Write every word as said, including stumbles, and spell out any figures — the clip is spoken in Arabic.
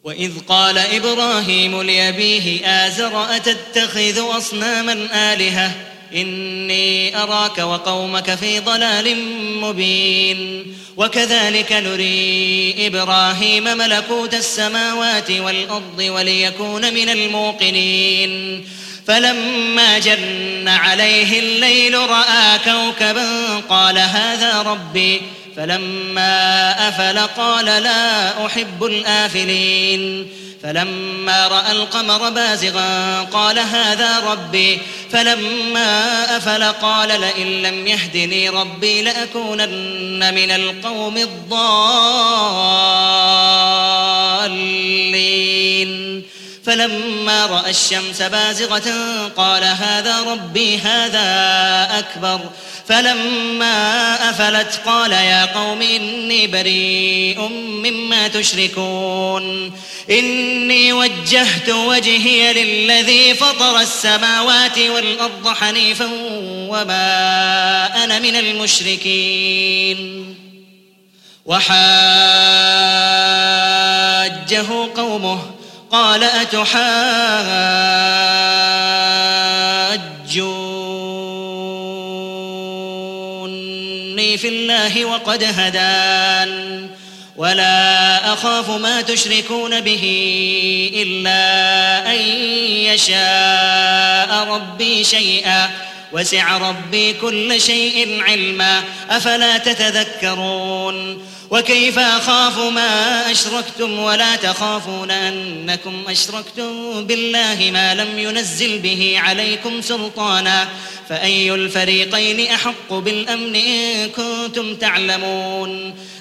وإذ قال إبراهيم لأبيه آزر أتتخذ أصناما آلهة إني أراك وقومك في ضلال مبين وكذلك نري إبراهيم ملكوت السماوات والأرض وليكون من الموقنين فلما جن عليه الليل رأى كوكبا قال هذا ربي فلما أفل قال لا أحب الآفلين فلما رأى القمر بازغا قال هذا ربي فلما أفل قال لئن لم يهدني ربي لأكونن من القوم الضالين فلما رأى الشمس بازغة قال هذا ربي هذا أكبر فلما أفلت قال يا قوم إني بريء مما تشركون إني وجهت وجهي للذي فطر السماوات والأرض حنيفا وما أنا من المشركين وحاجه قومه قال أتحاجوني في الله وقد هدان ولا أخاف ما تشركون به إلا أن يشاء ربي شيئا وسع ربي كل شيء علما أفلا تتذكرون وكيف أخاف ما أشركتم ولا تخافون أنكم أشركتم بالله ما لم ينزل به عليكم سلطانا فأي الفريقين أحق بالأمن إن كنتم تعلمون